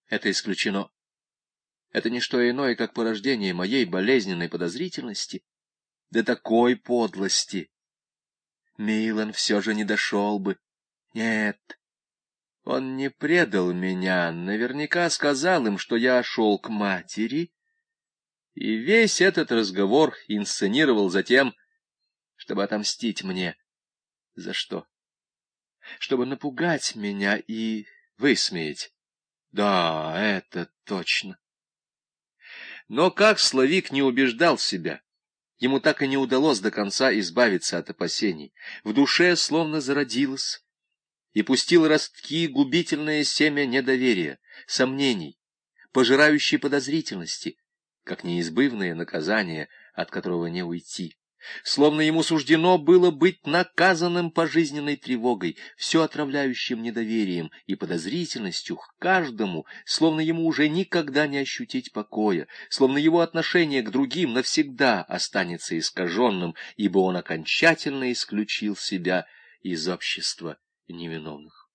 Это исключено. Это не что иное, как порождение моей болезненной подозрительности. До такой подлости Милан все же не дошел бы. Нет, он не предал меня, наверняка сказал им, что я шел к матери, и весь этот разговор инсценировал затем, чтобы отомстить мне. За что? Чтобы напугать меня и высмеять. Да, это точно. Но как Славик не убеждал себя, ему так и не удалось до конца избавиться от опасений. В душе словно зародилось и пустил ростки губительное семя недоверия, сомнений, пожирающей подозрительности, как неизбывное наказание, от которого не уйти. Словно ему суждено было быть наказанным пожизненной тревогой, все отравляющим недоверием и подозрительностью к каждому, словно ему уже никогда не ощутить покоя, словно его отношение к другим навсегда останется искаженным, ибо он окончательно исключил себя из общества невиновных.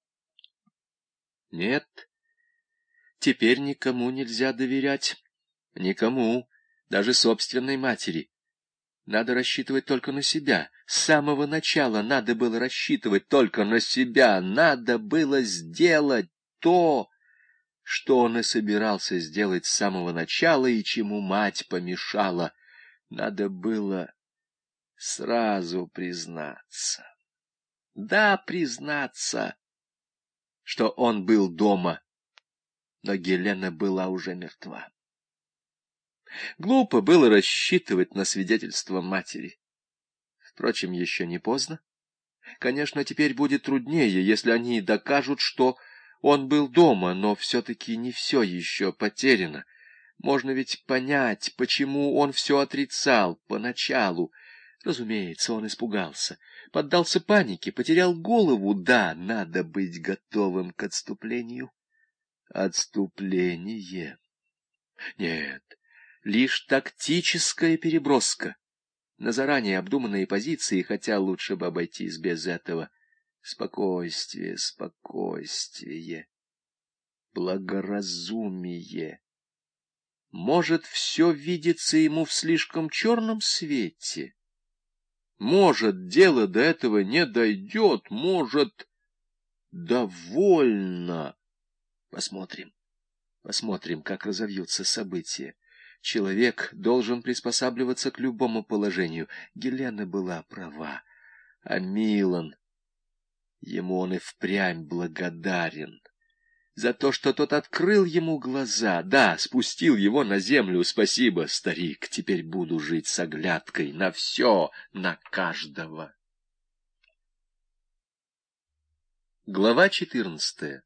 Нет, теперь никому нельзя доверять, никому, даже собственной матери. Надо рассчитывать только на себя. С самого начала надо было рассчитывать только на себя. Надо было сделать то, что он и собирался сделать с самого начала и чему мать помешала. Надо было сразу признаться. Да, признаться, что он был дома, но Гелена была уже мертва. Глупо было рассчитывать на свидетельство матери. Впрочем, еще не поздно. Конечно, теперь будет труднее, если они докажут, что он был дома, но все-таки не все еще потеряно. Можно ведь понять, почему он все отрицал поначалу. Разумеется, он испугался, поддался панике, потерял голову. Да, надо быть готовым к отступлению. Отступление. Нет, лишь тактическая переброска на заранее обдуманные позиции, хотя лучше бы обойтись без этого. Спокойствие, спокойствие, благоразумие. Может, все видится ему в слишком черном свете? Может, дело до этого не дойдет, может, довольно. Посмотрим, посмотрим, как разовьются события. Человек должен приспосабливаться к любому положению. Гелена была права, а Милан, ему он и впрямь благодарен за то, что тот открыл ему глаза, да, спустил его на землю. Спасибо, старик, теперь буду жить с оглядкой на все, на каждого. Глава 14.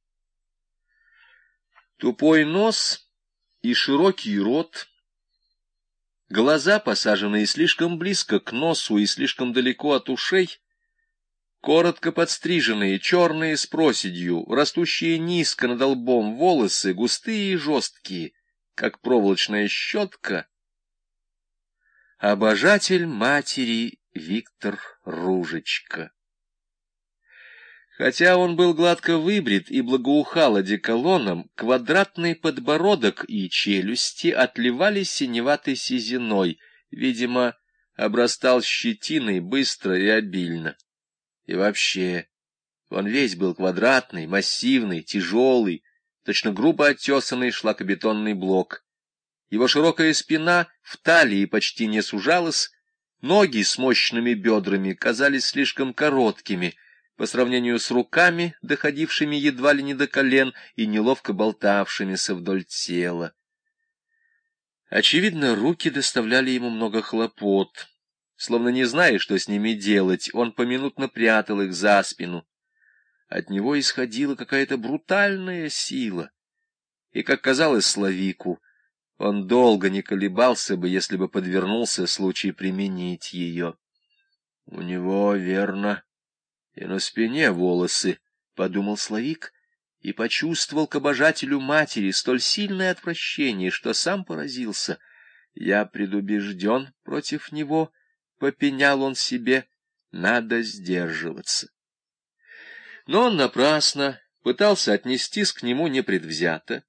Тупой нос и широкий рот, глаза, посаженные слишком близко к носу и слишком далеко от ушей, коротко подстриженные, черные с проседью, растущие низко над лбом волосы, густые и жесткие, как проволочная щетка. Обожатель матери Виктор Ружечка. Хотя он был гладко выбрит и благоухал одеколоном, квадратный подбородок и челюсти отливали синеватой сизиной, видимо, обрастал щетиной быстро и обильно. И вообще, он весь был квадратный, массивный, тяжелый, точно грубо оттесанный шлакобетонный блок. Его широкая спина в талии почти не сужалась, ноги с мощными бедрами казались слишком короткими по сравнению с руками, доходившими едва ли не до колен и неловко болтавшимися вдоль тела. Очевидно, руки доставляли ему много хлопот. Словно не зная, что с ними делать, он поминутно прятал их за спину. От него исходила какая-то брутальная сила, и, как казалось Славику, он долго не колебался бы, если бы подвернулся случай применить ее. У него, верно, и на спине волосы, — подумал Славик, и почувствовал к обожателю матери столь сильное отвращение, что сам поразился. Я предубежден против него, — попенял он себе, — надо сдерживаться. Но он напрасно, пытался отнестись к нему непредвзято,